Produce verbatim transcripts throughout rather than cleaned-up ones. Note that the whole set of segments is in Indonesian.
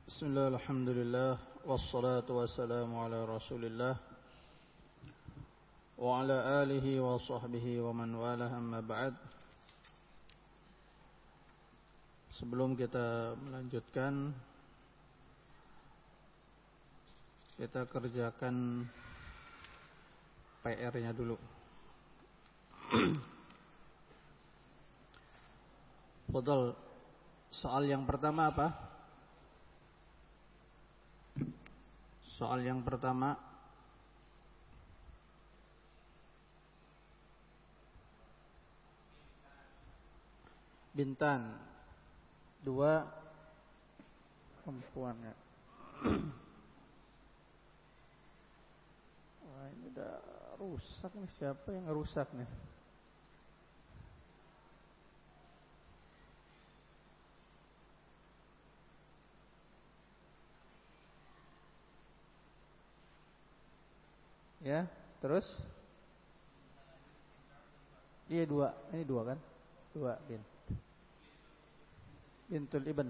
Bismillah, alhamdulillah, wassalatu wassalamu ala rasulillah wa ala alihi wa sahbihi wa man walah, amma ba'd. Sebelum kita melanjutkan, kita kerjakan P R-nya dulu. Fadhal, soal yang pertama apa? Soal yang pertama, Bintan, dua perempuan ya. Wah, ini udah rusak nih, siapa yang rusak nih? Ya, terus? Iya dua, ini dua kan? Dua bin. Bintul Ibn.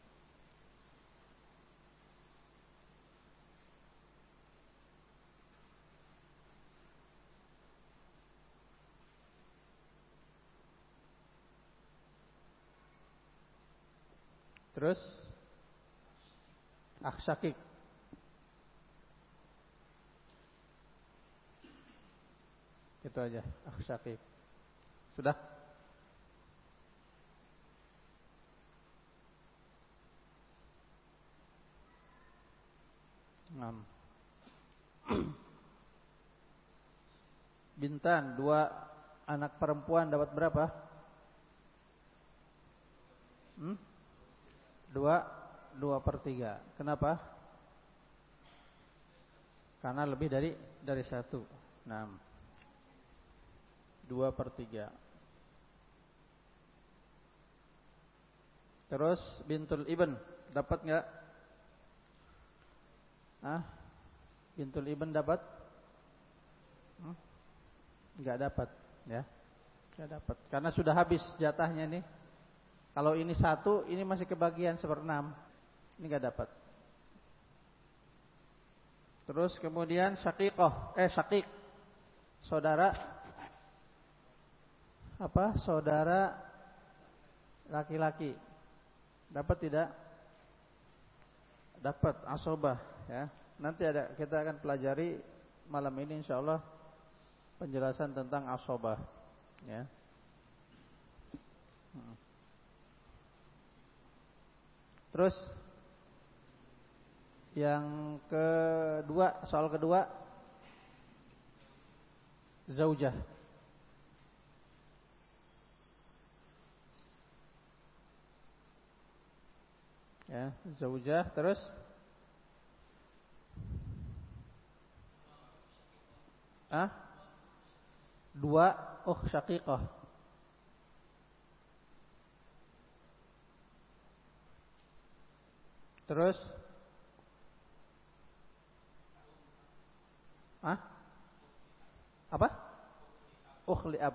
Terus? Akh-Syakik. Itu aja, Akh-Syakik. Sudah? Enam. Bintan, dua anak perempuan dapat berapa? Hmm? Dua, dua per tiga. Kenapa? Karena lebih dari dari satu. Enam. Dua per tiga. Terus Bintul Ibn dapat nggak? Ah, Bintul Ibn dapat? Hmm? Nggak dapat, ya? Nggak dapat. Karena sudah habis jatahnya nih. Kalau ini satu, ini masih kebagian seperenam. Ini nggak dapat. Terus kemudian Syaqiqah, eh Syaqiq, saudara apa? Saudara laki-laki. Dapat tidak? Dapat, asobah ya. Nanti ada, kita akan pelajari malam ini insyaallah penjelasan tentang asobah ya. Terus yang kedua, soal kedua, zaujah. Ya, zaujah. Terus ah, dua ukh syaqiqah. Terus ah, apa? Ukh li'ab.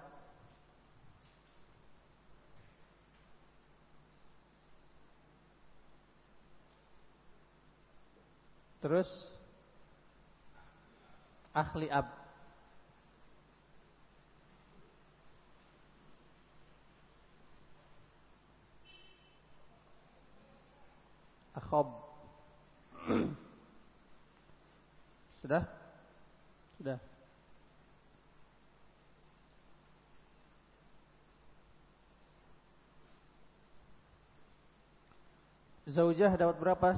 Terus ahli ab. Akhob. Sudah? Sudah. Zaujah dapat berapa?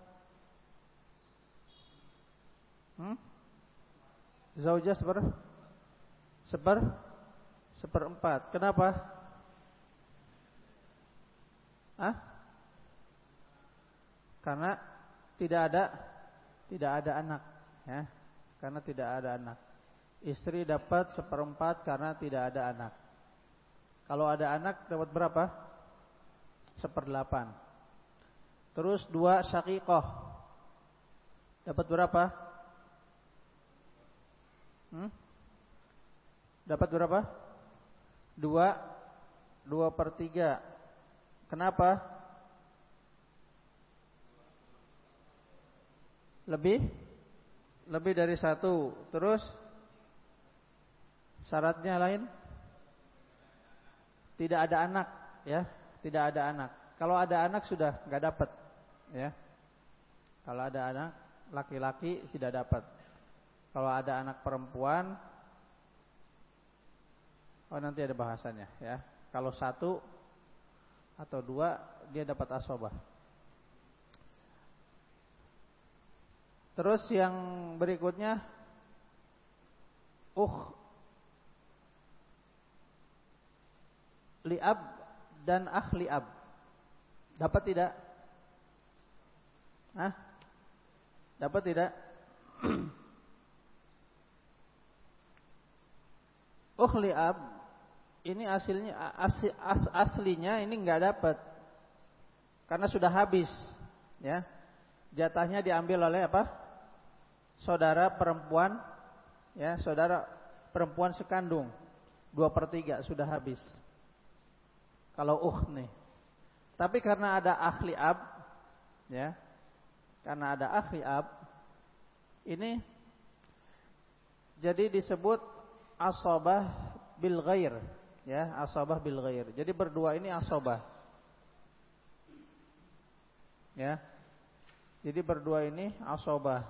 Hmm? Zaujah seper seper seperempat. Kenapa? Ah? Karena tidak ada tidak ada anak, ya. Karena tidak ada anak. Istri dapat seperempat karena tidak ada anak. Kalau ada anak dapat berapa? Seperdelapan. Terus dua syaqiqah dapat berapa? Hmm? Dapat berapa? Dua Dua per tiga. Kenapa? Lebih lebih dari satu. Terus syaratnya lain? Tidak ada anak, ya. Tidak ada anak. Kalau ada anak sudah nggak dapat, ya. Kalau ada anak laki-laki tidak dapat. Kalau ada anak perempuan, oh nanti ada bahasannya, ya. Kalau satu atau dua dia dapat asobah. Terus yang berikutnya, uh liab dan akh liab. Dapat tidak? Hah? Dapat tidak? uh liab ini aslinya as, as, aslinya ini enggak dapat. Karena sudah habis, ya. Jatahnya diambil oleh apa? Saudara perempuan, ya, saudara perempuan sekandung. Dua per tiga sudah habis. Kalau uh nih. Tapi karena ada akhli ab, ya, karena ada akhli ab, ini jadi disebut asobah bil ghair, ya, asobah bil ghair. Jadi berdua ini asobah, ya. Jadi berdua ini asobah.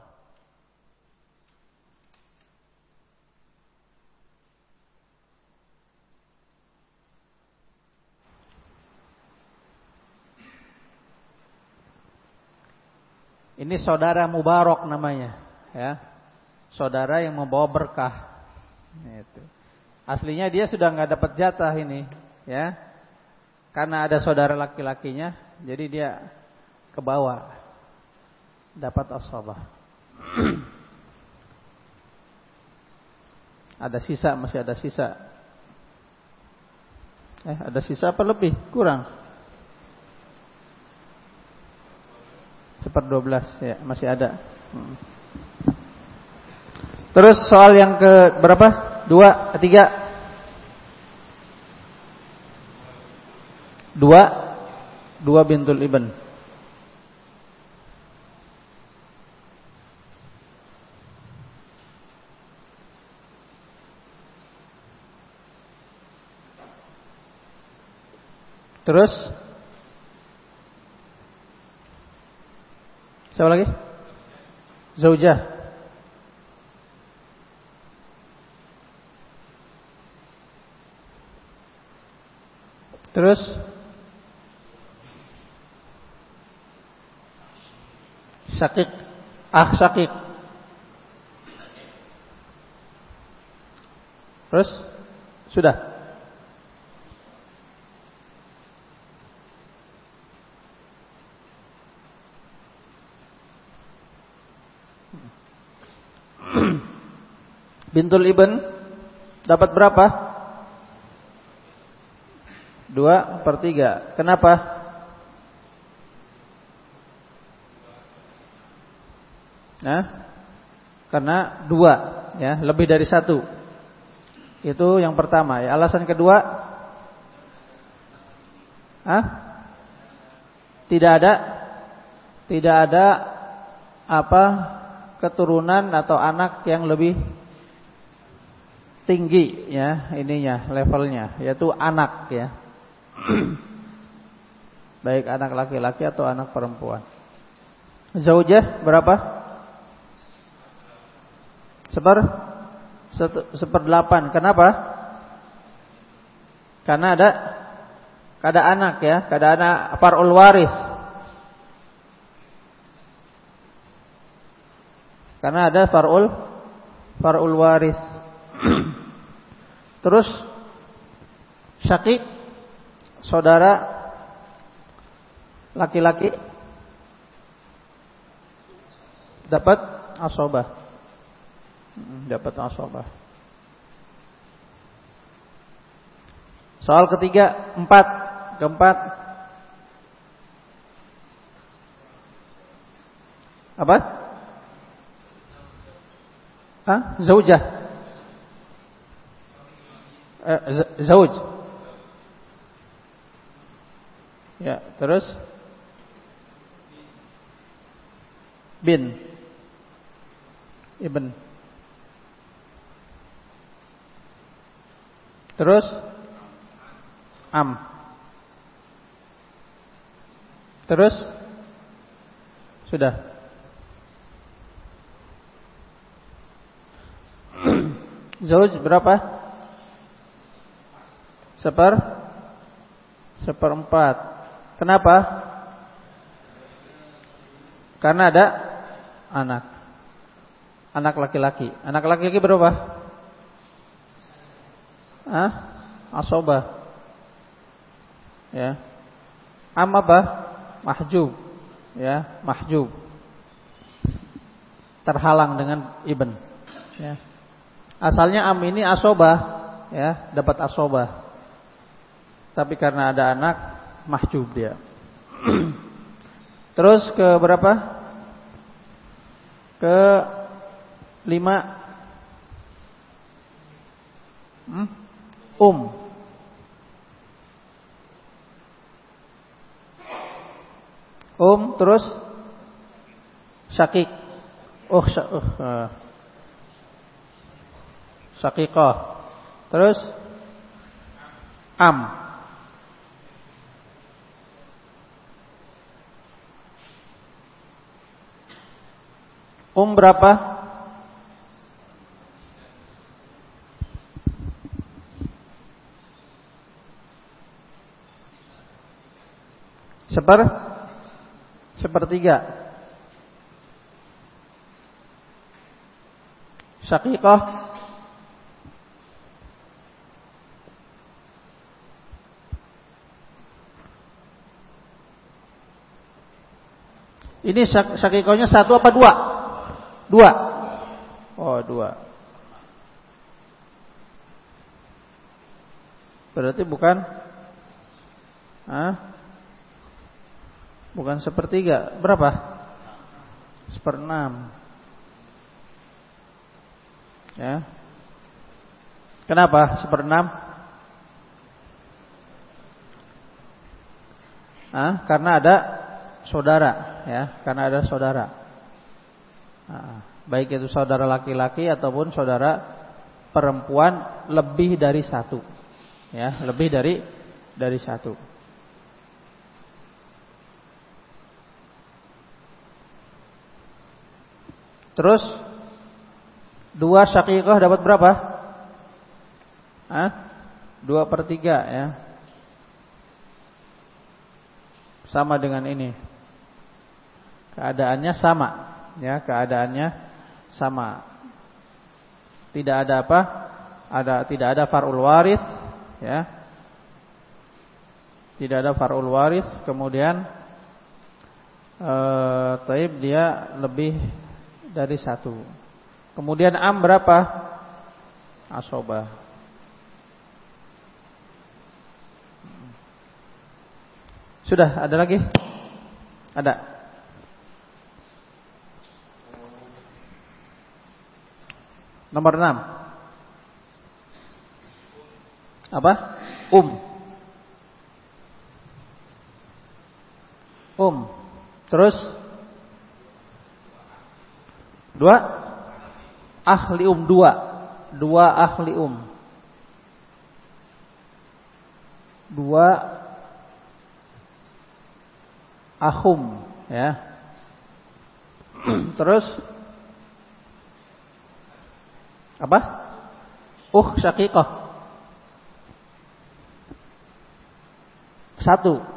Ini saudara mubarok namanya, ya. Saudara yang membawa berkah. Itu. Aslinya dia sudah nggak dapat jatah ini, ya. Karena ada saudara laki-lakinya, jadi dia ke bawah. Dapat asabah. Ada sisa, masih ada sisa. Eh, ada sisa apa lebih? Kurang. Seperdua belas, ya, masih ada. Terus soal yang ke berapa? Dua, tiga. Dua, dua bintul ibn. Terus siapa lagi? Zaujah. Terus syakik, ah syakik. Terus sudah. Bintul ibn dapat berapa? Dua per tiga. Kenapa? Nah, karena dua, ya, lebih dari satu. Itu yang pertama. Ya, alasan kedua, ah, tidak ada, tidak ada apa keturunan atau anak yang lebih tinggi, ya, ininya levelnya, yaitu anak, ya. Baik anak laki-laki atau anak perempuan. Zaujah berapa? Seper seperdelapan. Kenapa? Karena ada kada anak, ya, kada anak far'ul waris. Karena ada far'ul far'ul waris. Terus syakik, saudara laki-laki dapat asobah. Dapat asobah. Soal ketiga, empat, keempat. Apa? Hah? Zaujah. Eh, zauj. Ya, terus bin. Ibn. Terus am. Terus sudah. Zauj berapa? Seper Seperempat. Kenapa? Karena ada anak. Anak laki-laki. Anak laki-laki berapa? Hah? Asobah. Ya. Am apa? Mahjub. Ya, mahjub. Terhalang dengan ibn. Ya. Asalnya am ini asobah, ya, dapat asobah. Tapi karena ada anak, mahjub dia. Terus ke berapa? Ke lima. Hmm? Um. Um terus syakik. Oh, syak, uh, syakikah. Terus am. Um berapa? Seper Sepertiga. Syakikah. Ini syakikahnya satu apa dua? Dua. Oh, dua. Berarti bukan Hah? Bukan sepertiga. Berapa? Seperenam. Ya. Kenapa seperenam? Hah? Karena ada saudara, ya. Karena ada saudara. Nah, baik itu saudara laki-laki ataupun saudara perempuan lebih dari satu, ya, lebih dari dari satu. Terus dua syakikah dapat berapa? Hah? Dua per tiga, ya. Sama dengan ini. Keadaannya sama. Ya, keadaannya sama. Tidak ada apa? Ada tidak ada far'ul waris, ya. Tidak ada far'ul waris, kemudian eh taib dia lebih dari satu. Kemudian am berapa? Asobah. Sudah, ada lagi? Ada. Nomor enam. Apa? Um. Um. Terus dua ahli um dua. Dua ahli um. Dua akhum, ya. Terus apa? Uh syakikah. Satu.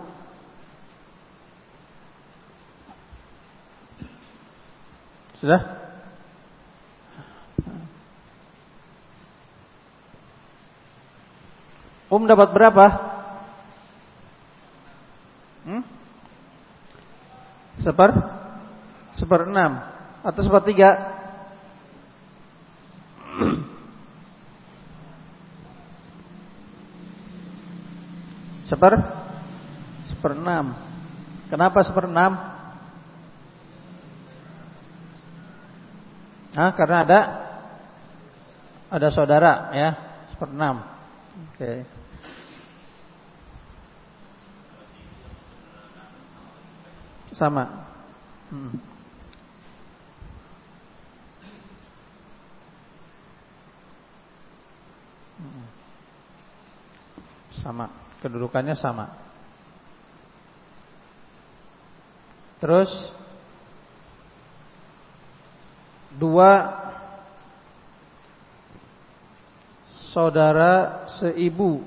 Sudah? Um dapat berapa? Hmm? Seper Seper enam atau sepertiga? Seper Seper enam. Kenapa seper enam? Nah, karena ada Ada saudara, ya. Seper enam. Oke. Sama. hmm. sama, kedudukannya sama. Terus dua saudara seibu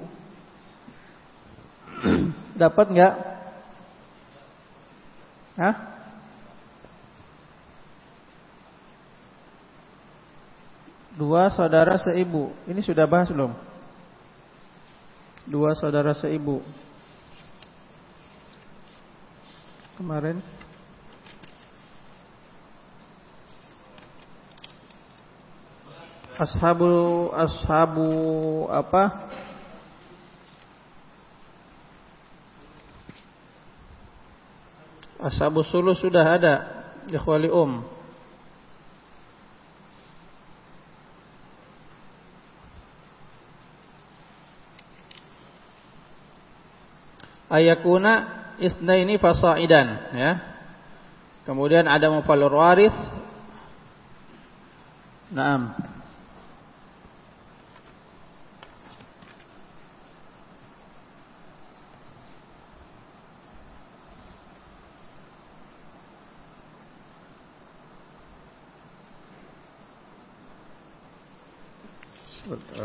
dapat enggak? Hah? Dua saudara seibu. Ini sudah bahas belum? Dua saudara seibu. Kemarin Ashabu ashabu apa? Ashabu sulus sudah ada, ikhwali um. Ayakuna isnaini fasaidan, ya. Kemudian ada mufalur waris. Naam. Sebentar.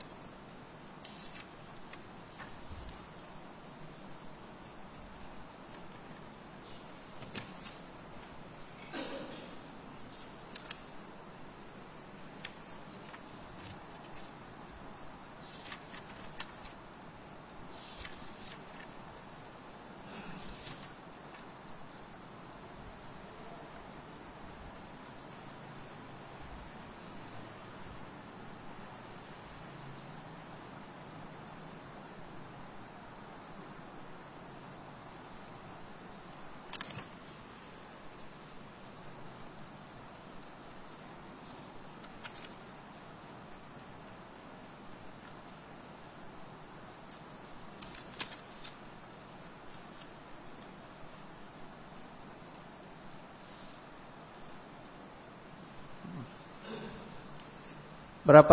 Berapa?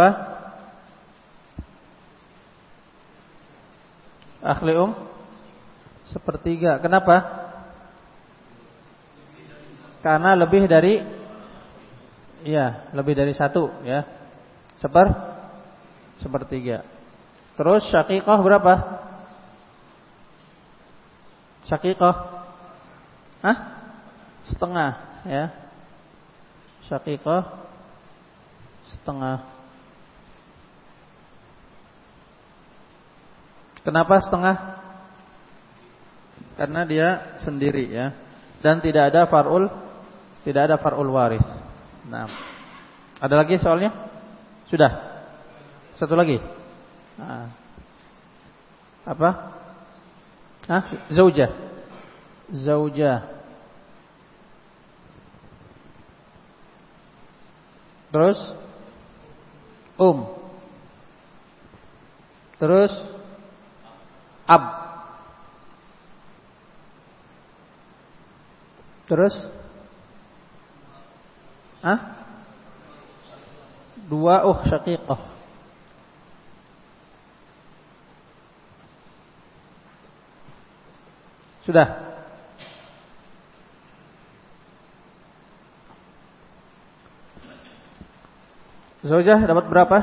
Akhli um? Sepertiga. Kenapa? Karena lebih dari, iya, lebih dari satu, ya. Seper, sepertiga. Terus syaqiqah berapa? Syaqiqah, hah? Setengah, ya. Syaqiqah setengah. Kenapa setengah? Karena dia sendiri, ya. Dan tidak ada far'ul, tidak ada far'ul waris. Nah, ada lagi soalnya? Sudah. Satu lagi. Nah. Apa? Hah? Zaujah. Zaujah. Terus um. Terus ab. Terus Hah? Dua uh syaqiqah. Sudah. Zaujah dapat berapa?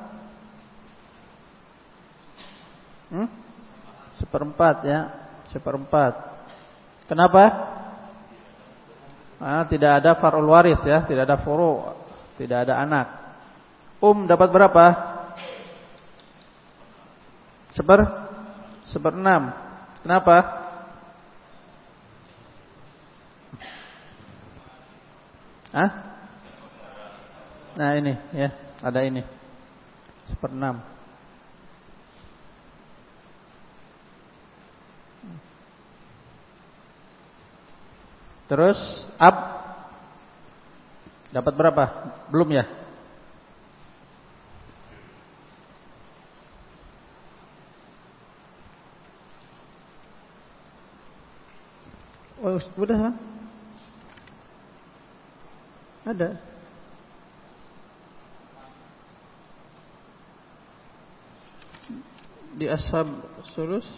Hmm? Seperempat, ya. Seperempat. Kenapa? Ah, tidak ada far'ul waris, ya. Tidak ada furu', tidak ada anak. Um dapat berapa? Seper Seperenam. Kenapa? Hah? Nah ini, ya, ada ini. Seperenam. Terus ab dapat berapa? Belum, ya? Oh, udah, ha? Ada. di ashab sulus.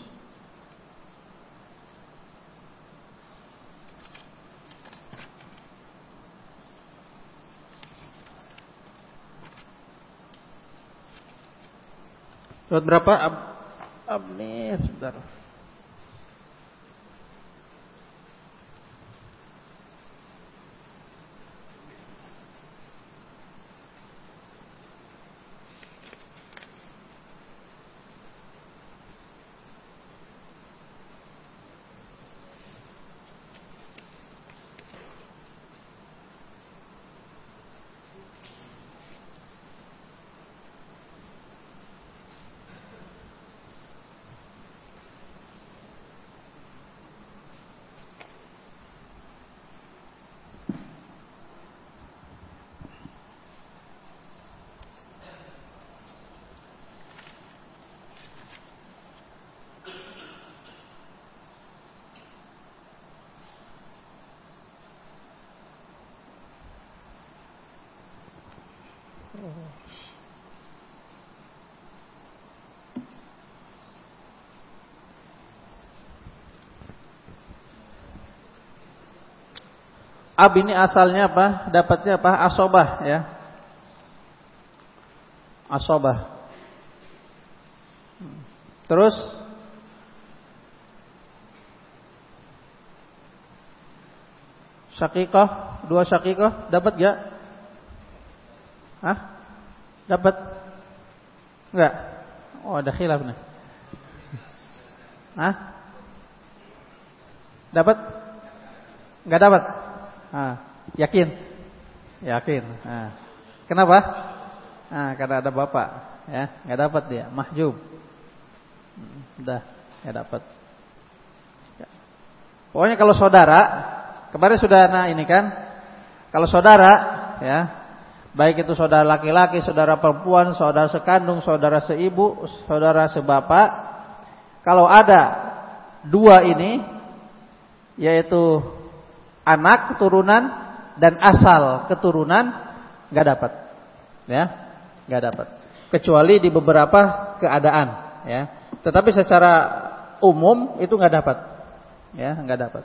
Surat berapa? Ab, ab nih sebentar. Ab ini asalnya apa? Dapatnya apa? Asobah ya. Asobah. Terus syakikoh, dua syakikoh dapat gak? Hah? Dapat? Enggak? Oh, ada khilaf nih. Hah? Dapat? Enggak dapat? Ah, yakin? Yakin. Ah. Kenapa? Ah, karena ada bapak, ya, enggak dapat dia, mahjub. Udah, enggak dapat. Ya. Pokoknya kalau saudara, kemarin sudah nah ini kan, kalau saudara, ya, baik itu saudara laki-laki, saudara perempuan, saudara sekandung, saudara seibu, saudara sebapak, kalau ada dua ini, yaitu anak keturunan dan asal keturunan, nggak dapat, ya, nggak dapat. Kecuali di beberapa keadaan, ya. Tetapi secara umum itu nggak dapat, ya, nggak dapat.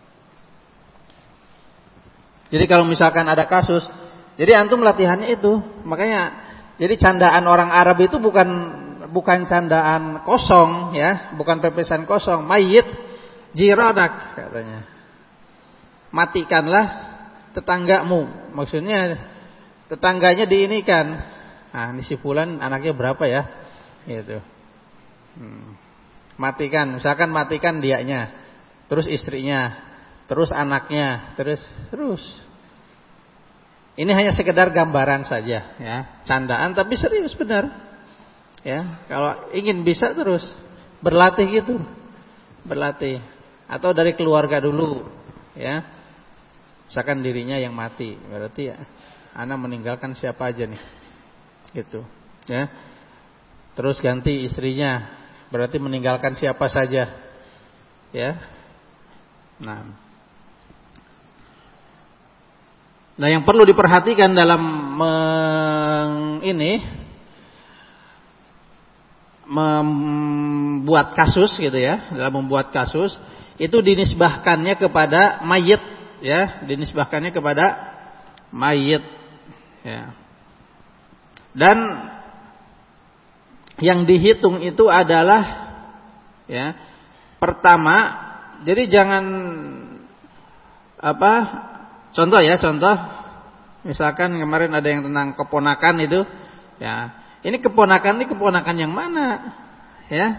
Jadi kalau misalkan ada kasus, jadi antum latihannya itu, makanya, jadi candaan orang Arab itu bukan bukan candaan kosong, ya, bukan pepesan kosong, mayit jiradak katanya. Matikanlah tetanggamu. Maksudnya tetangganya diinikan. Nah, ini si fulan anaknya berapa ya? Gitu. Hmm. Matikan, misalkan matikan dianya, terus istrinya, terus anaknya, terus terus. Ini hanya sekedar gambaran saja, ya, candaan tapi serius benar. Ya, kalau ingin bisa terus berlatih gitu. Berlatih atau dari keluarga dulu, ya. Misalkan dirinya yang mati, berarti ya, anak meninggalkan siapa aja nih, gitu, ya. Terus ganti istrinya, berarti meninggalkan siapa saja, ya. Nah, nah yang perlu diperhatikan dalam meng, ini membuat kasus, gitu ya, dalam membuat kasus itu dinisbahkannya kepada mayit. Ya, dinisbahkannya kepada mayit, ya. Dan yang dihitung itu adalah, ya, pertama, jadi jangan apa? Contoh ya, contoh. Misalkan kemarin ada yang tentang keponakan itu, ya. Ini keponakan ini keponakan yang mana? Ya.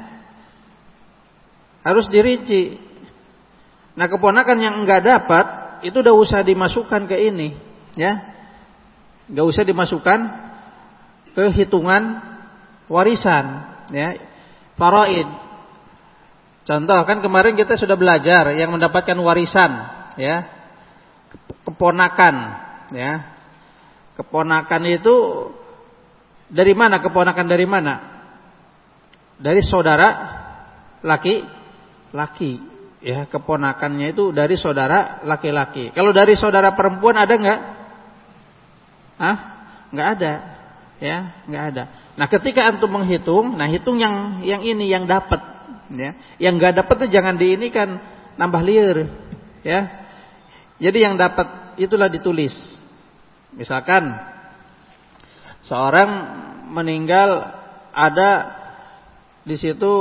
Harus dirinci. Nah, keponakan yang enggak dapat itu udah usah dimasukkan ke ini, ya, nggak usah dimasukkan ke hitungan warisan, ya, faraid. Contoh kan kemarin kita sudah belajar yang mendapatkan warisan, ya, keponakan, ya, keponakan itu dari mana? Keponakan dari mana? Dari saudara laki-laki. Ya, keponakannya itu dari saudara laki-laki. Kalau dari saudara perempuan ada enggak? Hah? Enggak ada. ya, nggak ada. Nah, ketika antum menghitung, nah hitung yang yang ini yang dapat, ya. Yang nggak dapat tuh jangan diinikan, nambah liar, ya. Jadi yang dapat itulah ditulis. Misalkan seorang meninggal ada di situ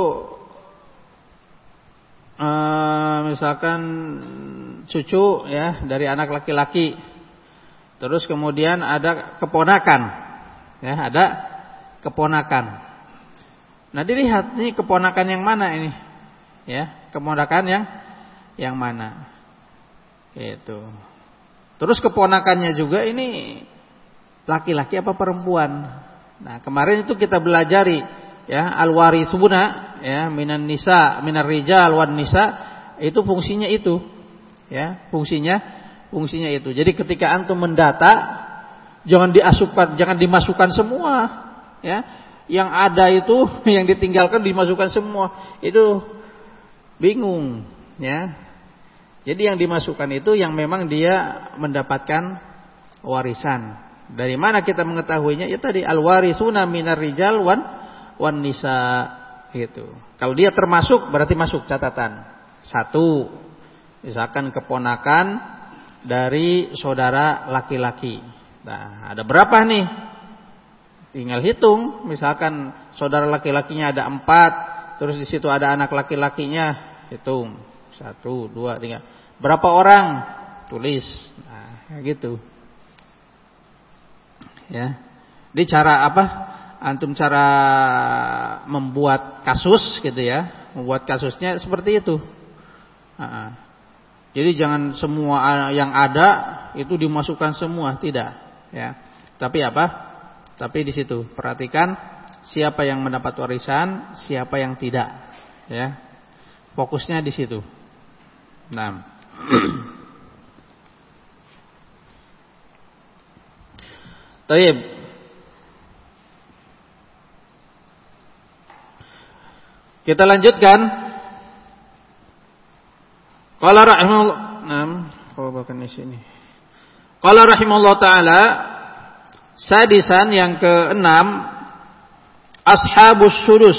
uh, misalkan cucu ya dari anak laki-laki. Terus kemudian ada keponakan. Ya, ada keponakan. Nah, dilihat nih keponakan yang mana ini? Ya, keponakan yang yang mana? Itu. Terus keponakannya juga ini laki-laki apa perempuan? Nah, kemarin itu kita belajari ya, al-warisuna ya, minan nisa, minar rijal wan nisa, itu fungsinya itu. Ya, fungsinya fungsinya itu. Jadi ketika antum mendata, jangan diasupkan, jangan dimasukkan semua, ya. Yang ada itu yang ditinggalkan dimasukkan semua. Itu bingung, ya. Jadi yang dimasukkan itu yang memang dia mendapatkan warisan. Dari mana kita mengetahuinya? Ya tadi al-warisuna minar rijal wan wan nisa gitu. Kalau dia termasuk berarti masuk catatan. Satu, misalkan keponakan dari saudara laki-laki. Nah, ada berapa nih? Tinggal hitung. Misalkan saudara laki-lakinya ada empat, terus di situ ada anak laki-lakinya, hitung satu, dua, tiga. Berapa orang? Tulis. Nah, gitu. Ya. Di cara apa? Antum cara membuat kasus gitu ya. Membuat kasusnya seperti itu. Nah, jadi jangan semua yang ada itu dimasukkan semua, tidak, ya. Tapi apa? Tapi di situ perhatikan siapa yang mendapat warisan, siapa yang tidak, ya. Fokusnya di situ. Nah. Baik. Kita lanjutkan. Qala rahimahullah, nah, kalau bahkan di sini. Qala rahimahullah taala, sadisan yang keenam, ashabus sudus.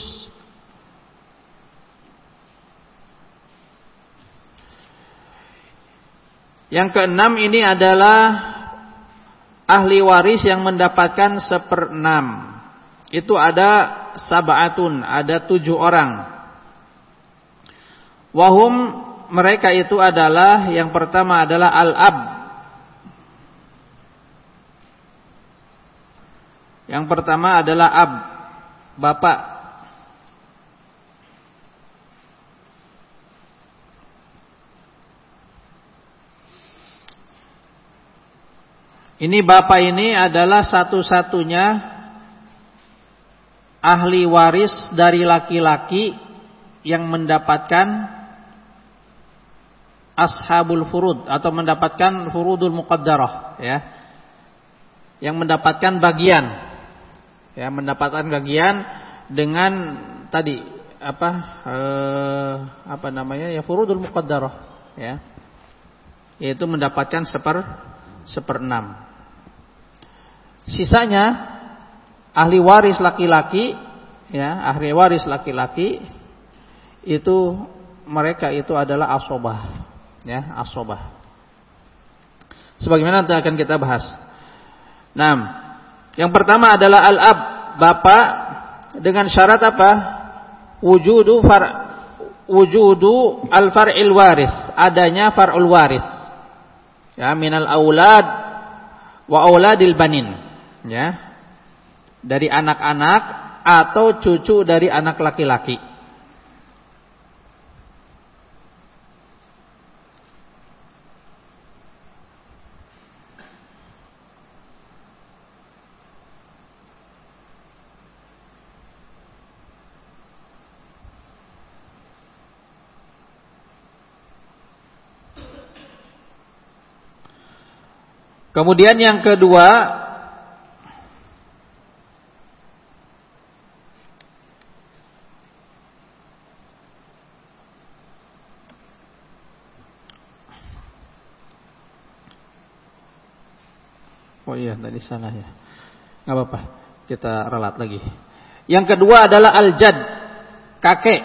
Yang keenam ini adalah ahli waris yang mendapatkan seperenam. Itu ada sab'atun, ada tujuh orang. Wahum, mereka itu adalah, yang pertama adalah al-ab. Yang pertama adalah ab, bapak. Ini bapak ini adalah satu-satunya ahli waris dari laki-laki yang mendapatkan ashabul furud atau mendapatkan furudul muqaddarah, ya. Yang mendapatkan bagian. Ya, mendapatkan bagian dengan tadi apa eh, apa namanya? Ya furudul muqaddarah, ya. Yaitu mendapatkan seper seperenam. Sisanya ahli waris laki-laki, ya, ahli waris laki-laki itu mereka itu adalah asobah. Ya, asobah. Sebagaimana nanti akan kita bahas. Nah, yang pertama adalah al-ab, bapak, dengan syarat apa? Wujudu far wujudu al-far'il waris, adanya far'ul waris. Ya, minal aulad wa auladil banin. Ya. Dari anak-anak atau cucu dari anak laki-laki. Kemudian yang kedua, oh iya tadi salah ya. Enggak apa-apa, kita ralat lagi. Yang kedua adalah al-jad, kakek.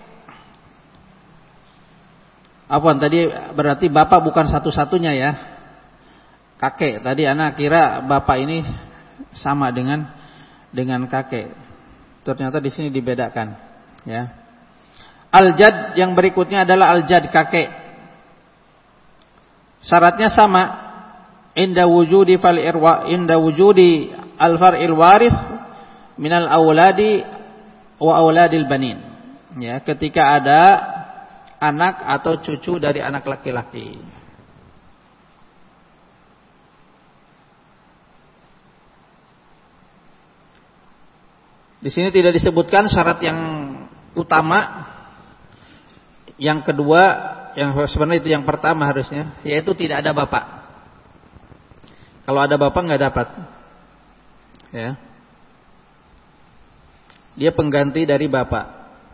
Apaan tadi berarti bapak bukan satu-satunya ya. Kakek. Tadi anak kira bapak ini sama dengan dengan kakek. Ternyata di sini dibedakan, ya. Al-jad yang berikutnya adalah al-jad, kakek. Syaratnya sama. Inda wujudi fal irwa inda wujudi al-far'il waris minal auladi wa auladil banin. Ya, ketika ada anak atau cucu dari anak laki-laki. Di sini tidak disebutkan syarat yang utama. Yang kedua, yang sebenarnya itu yang pertama harusnya, yaitu tidak ada bapak. Kalau ada bapak nggak dapat. Ya. Dia pengganti dari bapak.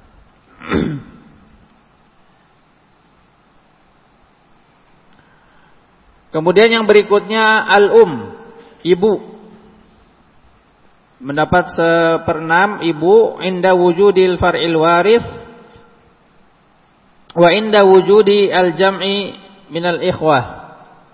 Kemudian yang berikutnya al-um, ibu. Mendapat seperenam ibu inda wujudil far'il waris wa inda wujudi al-jam'i minal ikhwah.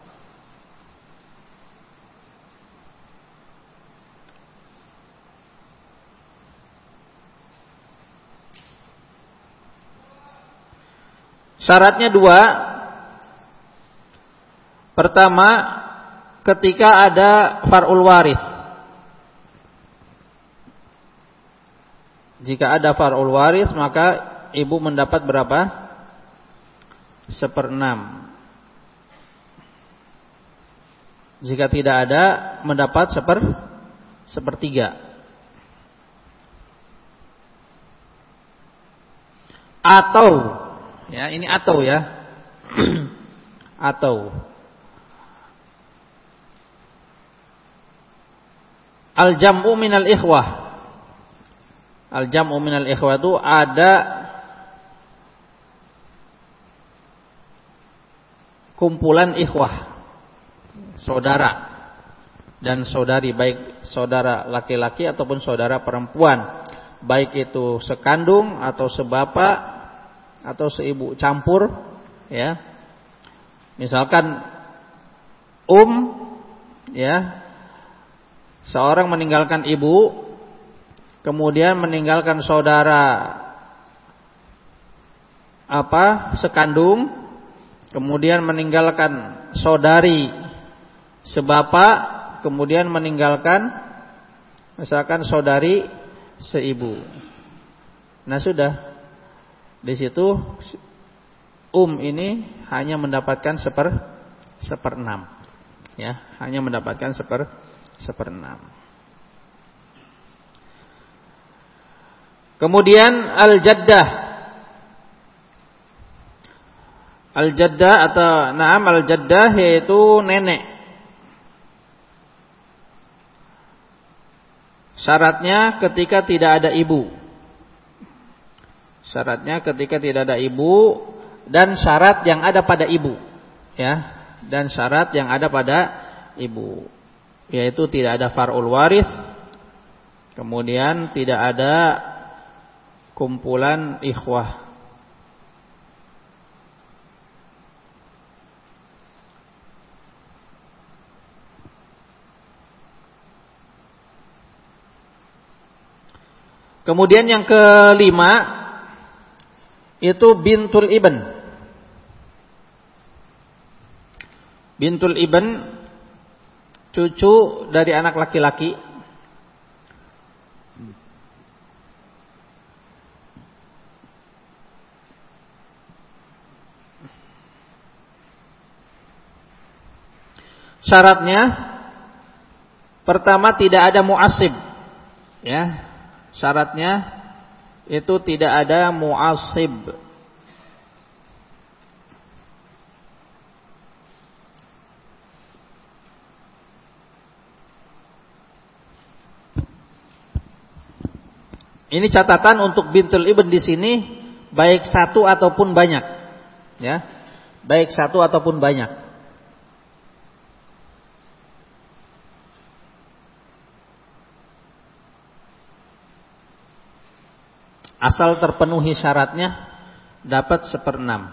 Syaratnya dua. Pertama, ketika ada far'ul waris. Jika ada far'ul waris, maka ibu mendapat berapa? Seperenam. Jika tidak ada, mendapat seper sepertiga. Atau, ya ini atau ya, atau al-jam'u minal ikhwah. Al-jam'u minal ikhwah itu ada kumpulan ikhwah, saudara dan saudari, baik saudara laki-laki ataupun saudara perempuan, baik itu sekandung atau sebapak atau seibu, campur, ya. Misalkan um, ya, seorang meninggalkan ibu, kemudian meninggalkan saudara apa sekandung, kemudian meninggalkan saudari sebapak, kemudian meninggalkan misalkan saudari seibu. Nah sudah, di situ um ini hanya mendapatkan seper seperenam, ya, hanya mendapatkan seper seperenam. Kemudian al-jaddah. Al-jaddah atau na'am al-jaddah yaitu nenek. Syaratnya ketika tidak ada ibu. Syaratnya ketika tidak ada ibu dan syarat yang ada pada ibu, ya. Dan syarat yang ada pada ibu, yaitu tidak ada far'ul waris, kemudian tidak ada kumpulan ikhwah. Kemudian yang kelima itu bintul ibn. Bintul ibn, cucu dari anak laki-laki. Syaratnya pertama tidak ada mu'assib, ya. Syaratnya itu tidak ada mu'assib. Ini catatan untuk bintul ibn di sini, baik satu ataupun banyak, ya, baik satu ataupun banyak. Asal terpenuhi syaratnya dapat seperenam.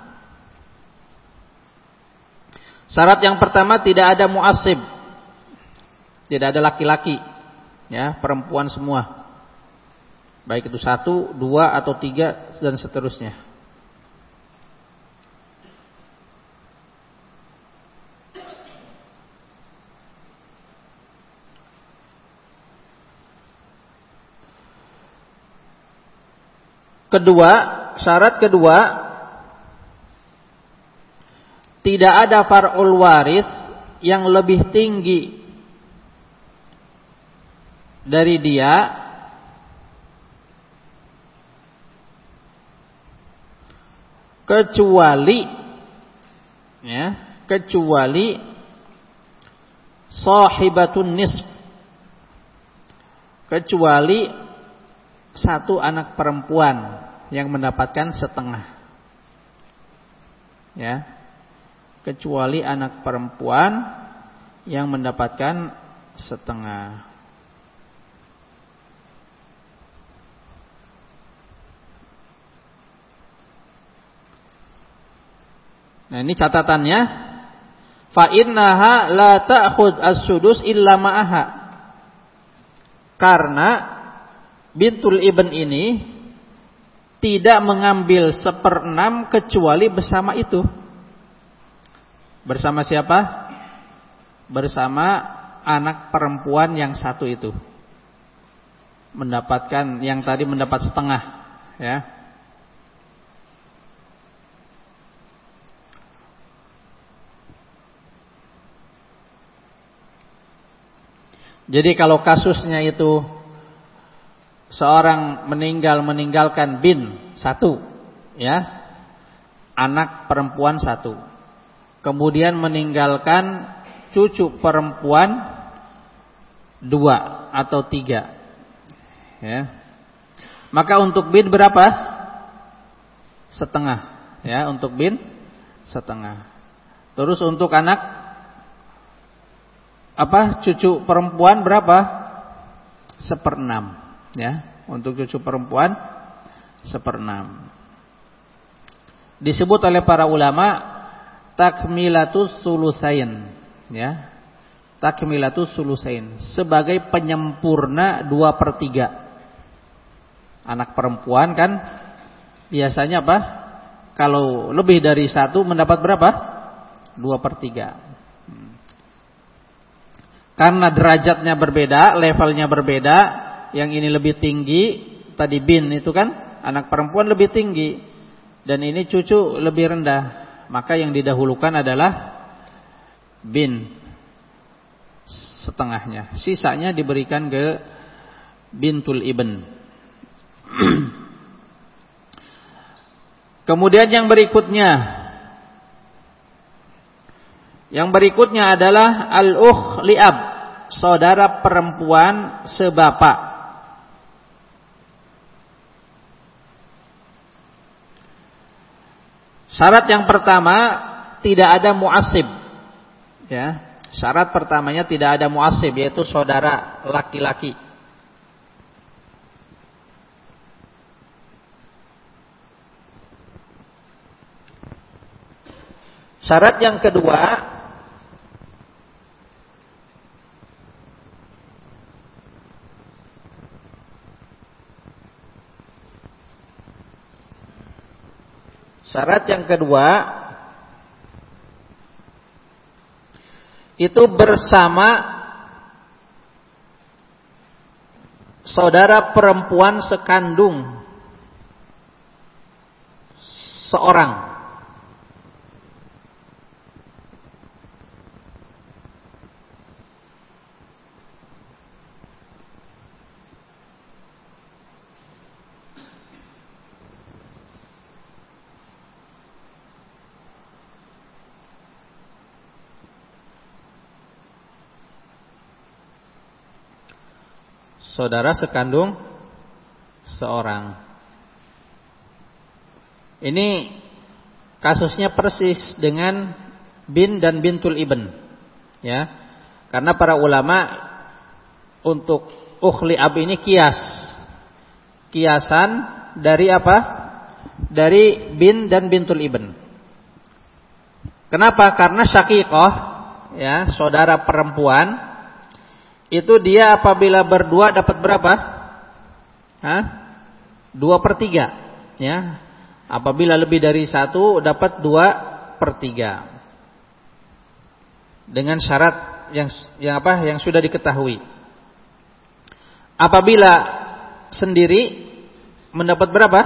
Syarat yang pertama tidak ada mu'assib. Tidak ada laki-laki, ya, perempuan semua. Baik itu satu, dua atau tiga dan seterusnya. Kedua, syarat kedua, tidak ada far'ul waris yang lebih tinggi dari dia kecuali ya, kecuali sahibatun nisf, kecuali satu anak perempuan yang mendapatkan setengah, ya, kecuali anak perempuan yang mendapatkan setengah. Nah, ini catatannya, fa innaha la ta'khud as-sudus illa ma'aha. Karena bintul ibn ini tidak mengambil seperenam kecuali bersama itu. Bersama siapa? Bersama anak perempuan yang satu itu. Mendapatkan, yang tadi mendapat setengah, ya. Jadi kalau kasusnya itu seorang meninggal meninggalkan bin satu, ya, anak perempuan satu, kemudian meninggalkan cucu perempuan dua atau tiga, ya, maka untuk bin berapa? Setengah, ya, untuk bin setengah. Terus untuk anak apa cucu perempuan berapa? Seperenam. Ya, untuk cucu perempuan seperenam. Disebut oleh para ulama takmilatus sulusain, ya, takmilatus sulusain, sebagai penyempurna dua per tiga. Anak perempuan kan biasanya apa? Kalau lebih dari satu mendapat berapa? Dua per tiga. Karena derajatnya berbeda, levelnya berbeda. Yang ini lebih tinggi, tadi bin itu kan anak perempuan lebih tinggi, dan ini cucu lebih rendah, maka yang didahulukan adalah bin setengahnya, sisanya diberikan ke bintul ibn. Kemudian yang berikutnya, yang berikutnya adalah al-ukh li'ab, saudara perempuan sebapak. Syarat yang pertama tidak ada mu'assib, ya. Syarat pertamanya tidak ada mu'assib, yaitu saudara laki-laki. Syarat yang kedua, Syarat yang kedua itu bersama saudara perempuan sekandung seorang. Saudara sekandung seorang. Ini kasusnya persis dengan bin dan bintul ibn, ya. Karena para ulama untuk ukhli ab ini kias, kiasan dari apa? Dari bin dan bintul ibn. Kenapa? Karena syaqiqah, ya, saudara perempuan, itu dia apabila berdua dapat berapa? Hah? Dua per tiga, ya. Apabila lebih dari satu dapat dua per tiga. Dengan syarat yang yang apa? Yang sudah diketahui. Apabila sendiri mendapat berapa?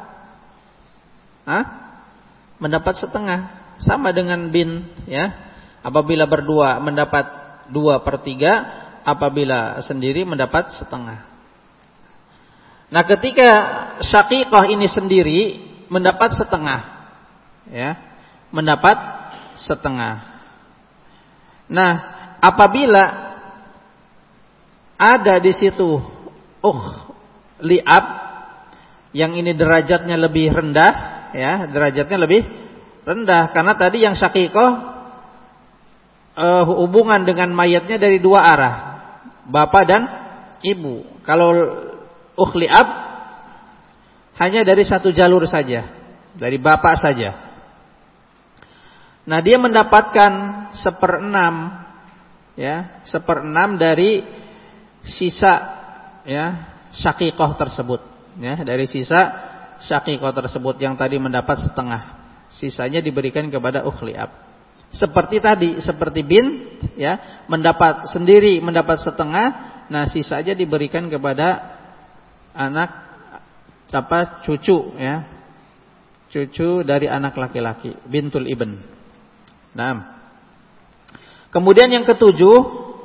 Hah? Mendapat setengah. Sama dengan bin, ya. Apabila berdua mendapat dua per tiga, apabila sendiri mendapat setengah. Nah, ketika syaqiqah ini sendiri mendapat setengah, ya, mendapat setengah. Nah, apabila ada di situ uh li'ab yang ini derajatnya lebih rendah, ya, derajatnya lebih rendah karena tadi yang syaqiqah uh, hubungan dengan mayatnya dari dua arah, bapak dan ibu. Kalau ukhliab hanya dari satu jalur saja, dari bapak saja. Nah, dia mendapatkan seperenam, ya, seperenam dari sisa, ya, syaqiqah tersebut, ya, dari sisa syaqiqah tersebut yang tadi mendapat setengah. Sisanya diberikan kepada ukhliab. Seperti tadi, seperti bin, ya, mendapat sendiri mendapat setengah, nah sisanya diberikan kepada anak apa cucu, ya. Cucu dari anak laki-laki, bintul ibn. Nah. Kemudian yang ketujuh,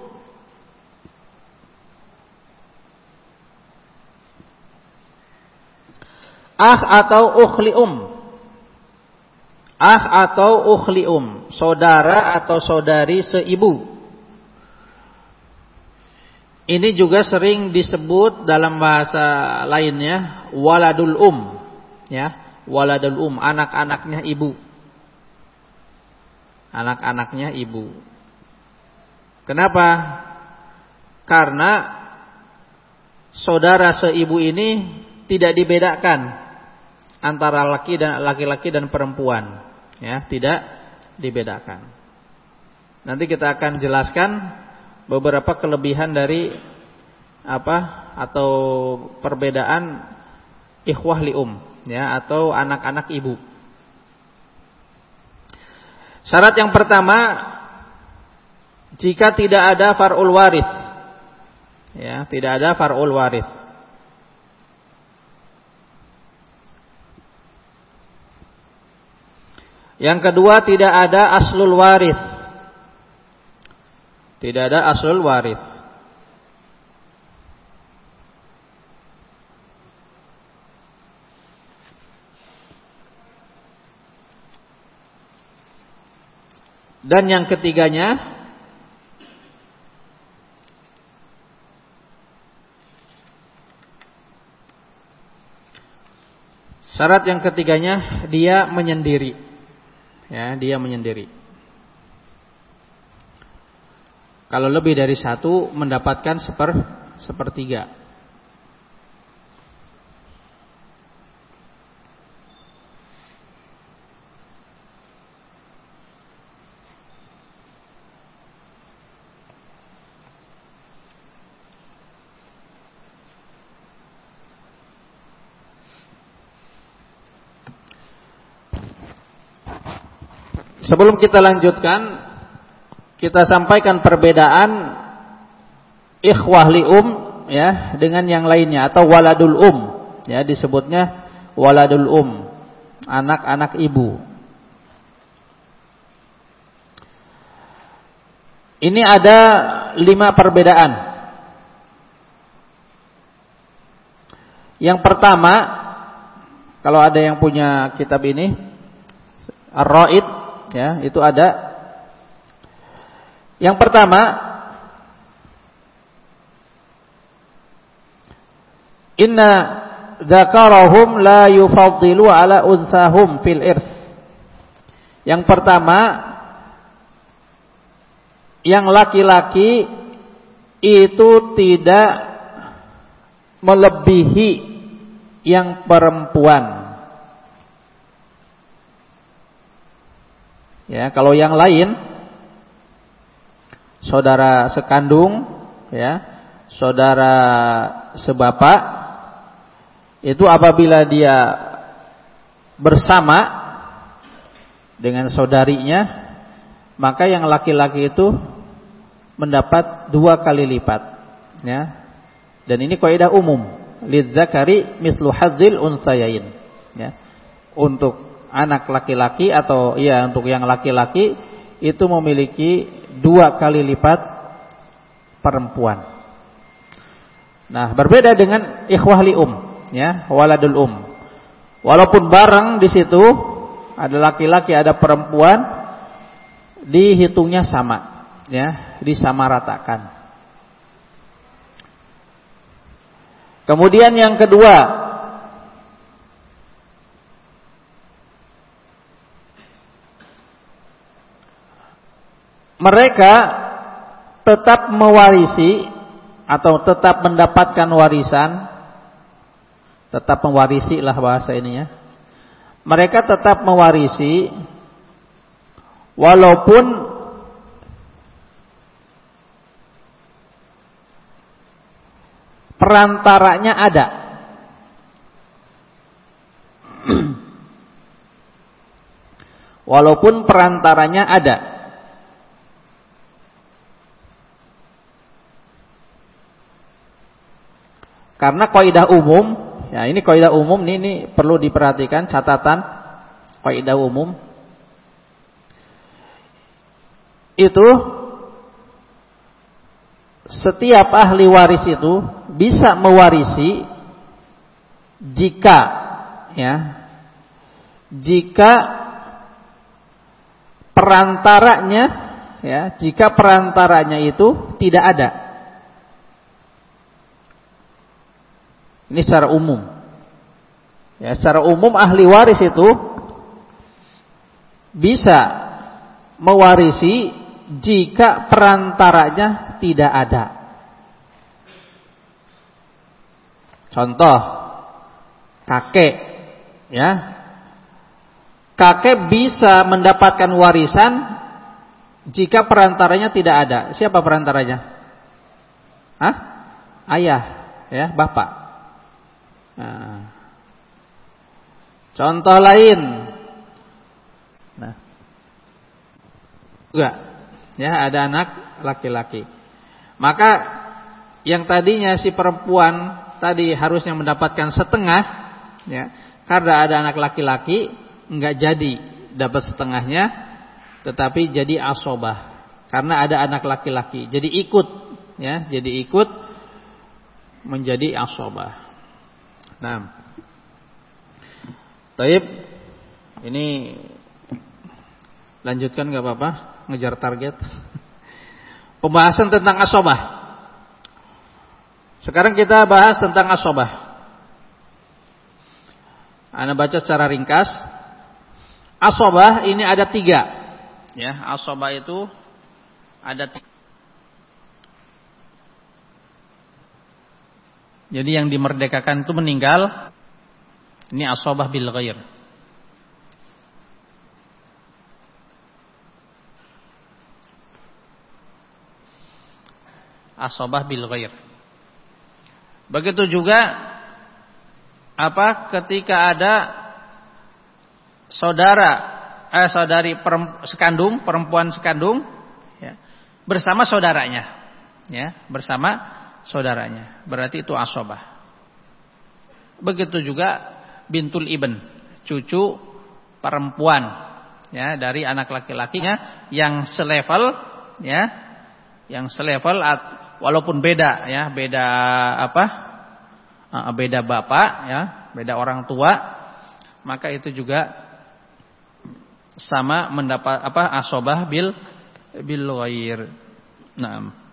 ah atau ukhli um. Ah atau ukhli um, saudara atau saudari seibu. Ini juga sering disebut dalam bahasa lainnya waladul um, ya, waladul um, anak-anaknya ibu. Anak-anaknya ibu. Kenapa? Karena saudara seibu ini tidak dibedakan antara laki dan laki-laki dan perempuan, ya, tidak dibedakan. Nanti kita akan jelaskan beberapa kelebihan dari apa atau perbedaan ikhwah lium, ya, atau anak-anak ibu. Syarat yang pertama, jika tidak ada far'ul waris, ya, tidak ada far'ul waris. Yang kedua, tidak ada aslul waris. Tidak ada aslul waris. Dan yang ketiganya, syarat yang ketiganya dia menyendiri. Ya, dia menyendiri. Kalau lebih dari satu mendapatkan seper sepertiga. Sebelum kita lanjutkan, kita sampaikan perbedaan ikhwah lium, ya, dengan yang lainnya atau waladul um, ya, disebutnya waladul um, anak-anak ibu. Ini ada lima perbedaan. Yang pertama, kalau ada yang punya kitab ini, Ar-Raid, ya, itu ada. Yang pertama, inna dzakarahum la yufaddilu ala unsahum fil irs. Yang pertama, yang laki-laki itu tidak melebihi yang perempuan. Ya, kalau yang lain saudara sekandung, ya, saudara sebapak, itu apabila dia bersama dengan saudarinya, maka yang laki-laki itu mendapat dua kali lipat, ya. Dan ini kaidah umum, lidzakari mislu hadzil unsayain, ya. Untuk anak laki-laki atau ya untuk yang laki-laki itu memiliki dua kali lipat perempuan. Nah, berbeda dengan ikhwah li um, ya, waladul um. Walaupun bareng di situ ada laki-laki ada perempuan, dihitungnya sama, ya, disamaratakan. Kemudian yang kedua, mereka tetap mewarisi atau tetap mendapatkan warisan, tetap mewarisi lah bahasa ininya. Mereka tetap mewarisi walaupun perantaranya ada. Walaupun perantaranya ada. Karena kaidah umum, ya ini kaidah umum ini, ini perlu diperhatikan, catatan kaidah umum. Itu setiap ahli waris itu bisa mewarisi jika, ya, jika perantaranya, ya, jika perantaranya itu tidak ada. Ini secara umum. Ya, secara umum ahli waris itu bisa mewarisi jika perantaranya tidak ada. Contoh, kakek, ya. Kakek bisa mendapatkan warisan jika perantaranya tidak ada. Siapa perantaranya? Hah? Ayah, ya, bapak. Nah, contoh lain, nah, juga, ya, ada anak laki-laki. Maka yang tadinya si perempuan tadi harusnya mendapatkan setengah, ya, karena ada anak laki-laki, enggak jadi dapat setengahnya, tetapi jadi asobah karena ada anak laki-laki. Jadi ikut, ya, jadi ikut menjadi asobah. Nah, taib, ini lanjutkan gak apa-apa, ngejar target. Pembahasan tentang asobah. Sekarang kita bahas tentang asobah. Ana baca secara ringkas. Asobah ini ada tiga, ya. Asobah itu ada tiga. Jadi yang dimerdekakan itu meninggal. Ini asobah bil ghair. Asobah bil ghair. Begitu juga apa ketika ada saudara eh saudari peremp, sekandung, perempuan sekandung, ya, bersama saudaranya, ya, bersama saudaranya, berarti itu asobah. Begitu juga bintul ibn, cucu perempuan, ya, dari anak laki-lakinya yang selevel, ya, yang selevel, walaupun beda, ya, beda apa, beda bapak, ya, beda orang tua, maka itu juga sama mendapat apa asobah bil bil ghair. Nah.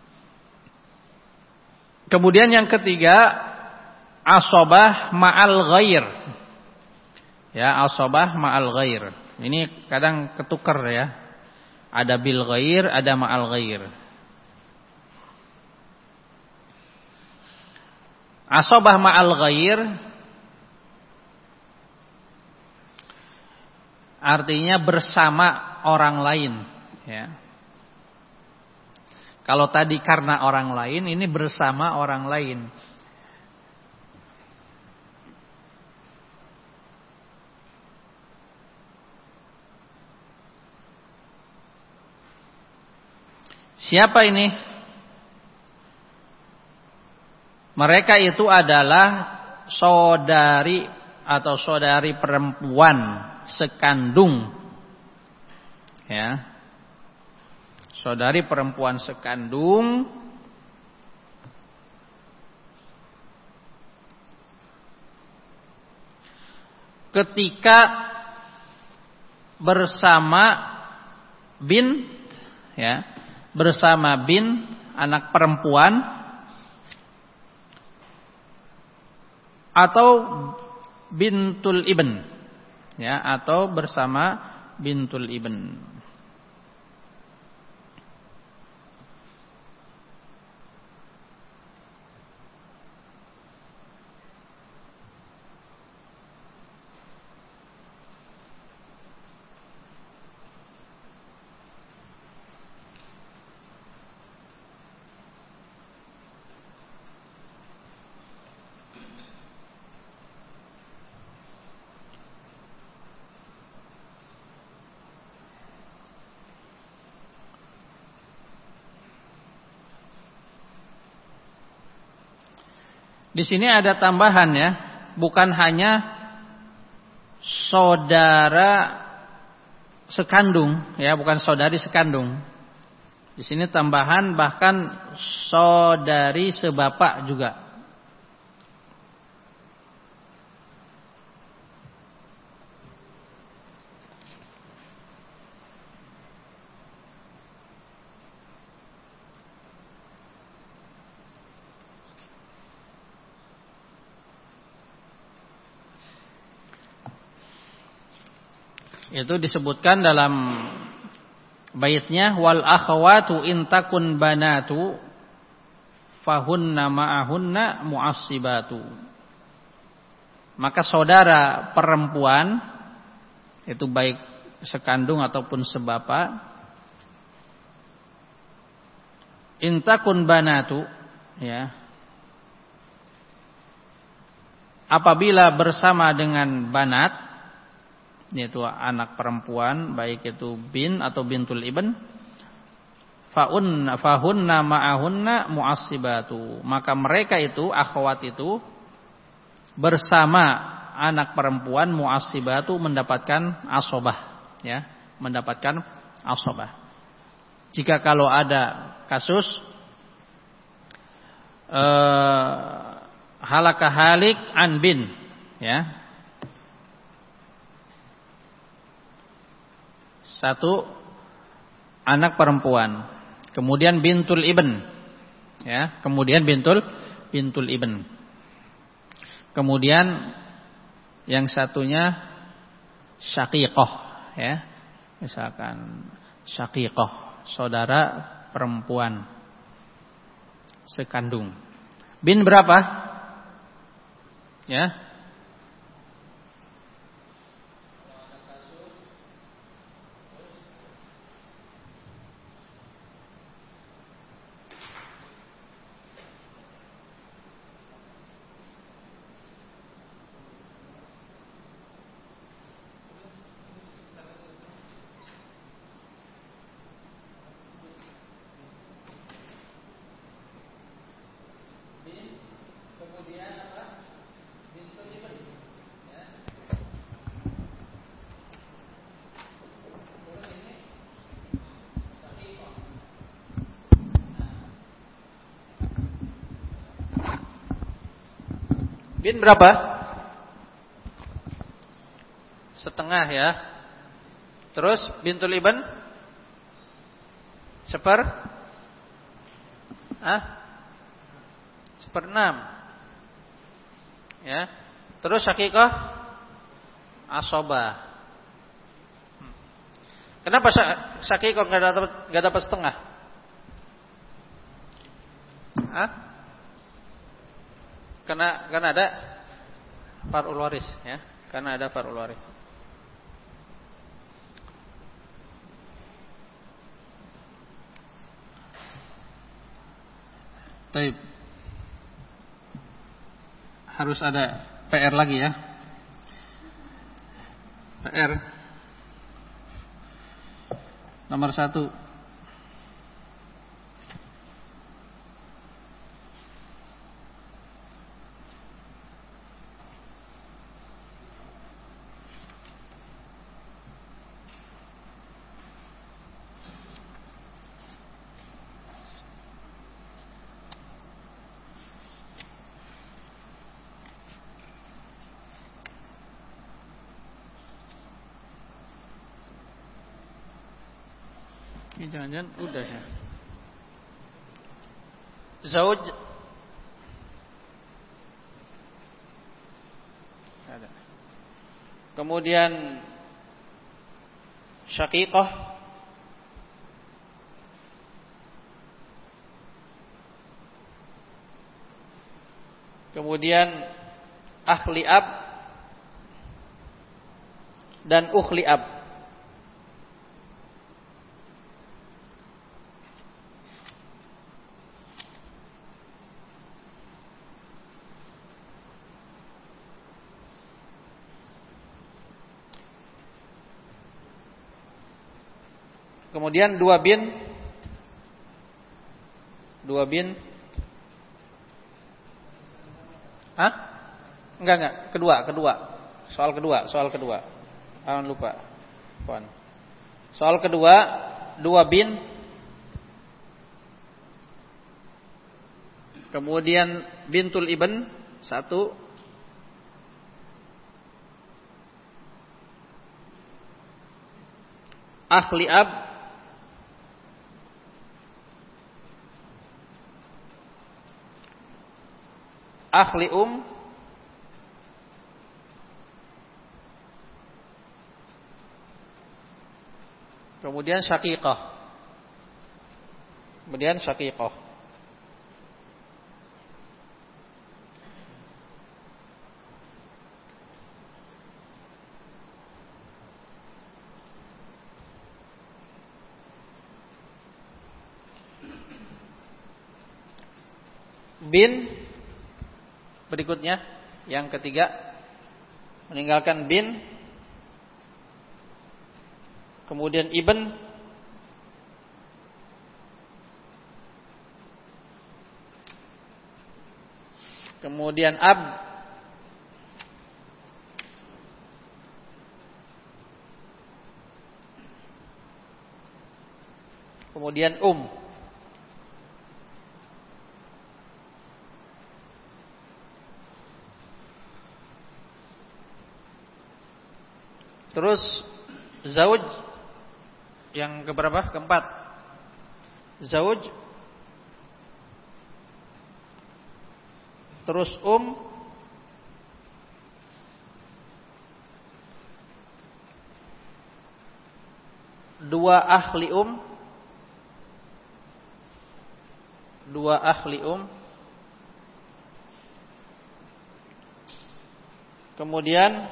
Kemudian yang ketiga, asobah ma'al ghair. Ya, asobah ma'al ghair. Ini kadang ketukar, ya. Ada bil ghair, ada ma'al ghair. Asobah ma'al ghair artinya bersama orang lain, ya. Kalau tadi karena orang lain, ini bersama orang lain. Siapa ini? Mereka itu adalah saudari atau saudari perempuan sekandung, ya, saudari perempuan sekandung ketika bersama bin, ya, bersama bin anak perempuan atau bintul ibn, ya, atau bersama bintul ibn. Di sini ada tambahan, ya, bukan hanya saudara sekandung, ya, bukan saudari sekandung. Di sini tambahan bahkan saudari sebapak juga. Itu disebutkan dalam baitnya, wal akhawatu in takun banatu fahunna ma'ahunna mu'assibatu. Maka saudara perempuan itu baik sekandung ataupun sebapak, in takun banatu, ya, apabila bersama dengan banat, yaitu anak perempuan, baik itu bin atau bintul ibn, faun fahunna ma'ahunna mu'assibatu, maka mereka itu, akhwat itu, bersama anak perempuan mu'assibatu mendapatkan asobah, ya, mendapatkan asobah. Jika kalau ada kasus eh, halaka halik an bin, ya, satu anak perempuan, kemudian bintul ibn, ya, kemudian bintul bintul ibn, kemudian yang satunya syaqiqah, ya, misalkan syaqiqah, saudara perempuan sekandung. Bin berapa? Ya. Bin berapa? Setengah, ya. Terus bintul ibn seper, ah, seperenam, ya. Terus syaqiqah asobah. Kenapa syaqiqah nggak dapat nggak dapat setengah? Ah? Karena karena ada far'ul waris, ya. Karena ada far'ul waris. Taib. Harus ada P R lagi ya. P R nomor satu. Ini jangan-jangan udah ya. Zauj ada. Kemudian syaqiqah, kemudian akhli ab dan ukhli ab. Kemudian dua bin, dua bin, hah? Enggak enggak, kedua, kedua, soal kedua, soal kedua, jangan lupa, Puan. Soal kedua, dua bin, kemudian bintul ibn satu, akhli ab, akhli um, kemudian syaqiqah, kemudian syaqiqah. Bin berikutnya, yang ketiga, meninggalkan bin, kemudian ibn, kemudian ab, kemudian um. Terus zauj yang keberapa? Keempat. Zauj, terus um, dua ahli um, dua ahli um, kemudian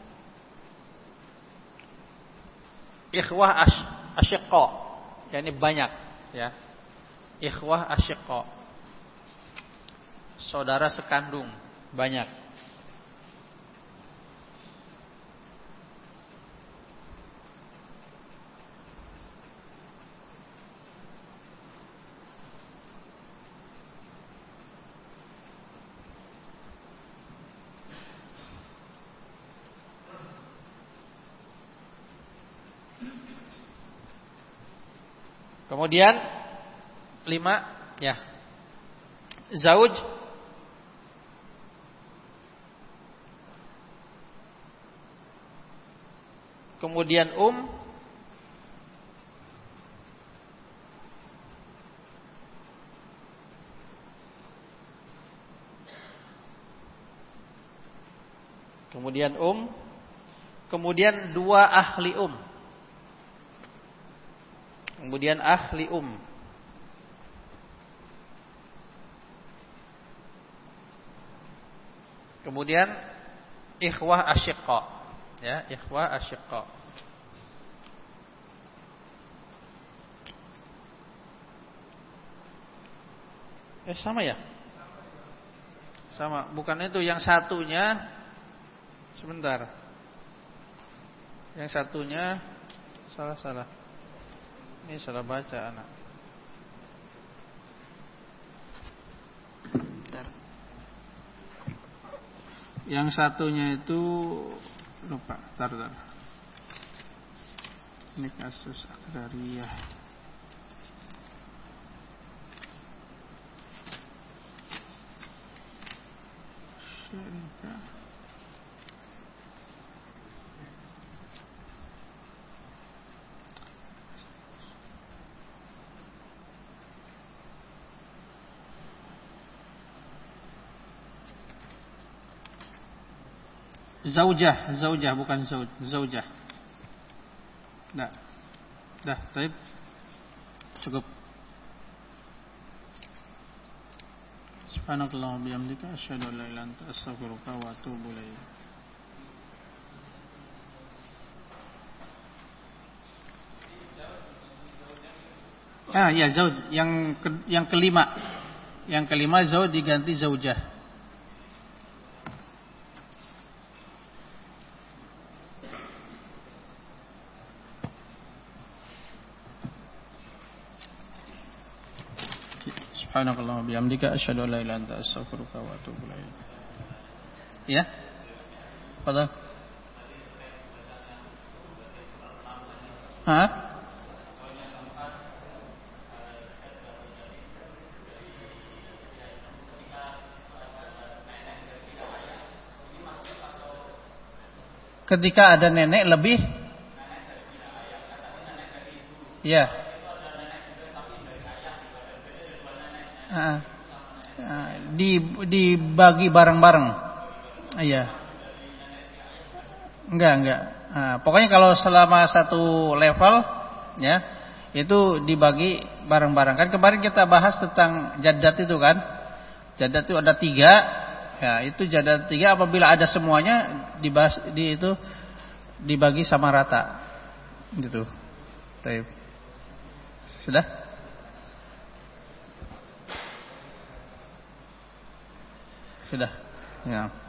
ikhwah asyiqqa, yakni banyak ya. Ikhwah asyiqqa, saudara sekandung, banyak. Kemudian lima ya. Zauj, kemudian um, kemudian um, kemudian dua ahli um, kemudian ahli um, kemudian ikhwah asyiqqa ya, ikhwah asyiqqa. Eh sama ya? Sama, bukan itu yang satunya. Sebentar. Yang satunya salah-salah. Ini salah baca anak. Bentar. Yang satunya itu lupa, bentar, bentar. Ini kasus Agraria. Syarikat. Zaujah, zaujah bukan zauj, zaujah. Dah. Dah, baik. Cukup. Subhanakallah wa bihamdika asyhadu an la ilaha illa anta astaghfiruka wa atubu ilaik. Ah, ya zauj yang ke, yang kelima. Yang kelima zauj diganti zaujah. Subhanakallah wa bihamdika asyhadu an la ilaha illa anta astaghfiruka wa atubu ilaik. Ya? Fadhal. Hah? Ketika ada nenek lebih ya. Di dibagi bareng-bareng. Iya. Enggak, enggak. Nah, pokoknya kalau selama satu level ya, itu dibagi bareng-bareng. Kan kemarin kita bahas tentang jadat itu kan. Jadat itu ada tiga. Ya, itu jadat tiga apabila ada semuanya dibahas di itu dibagi sama rata. Gitu. Baik. Sudah? Sudah. Ya.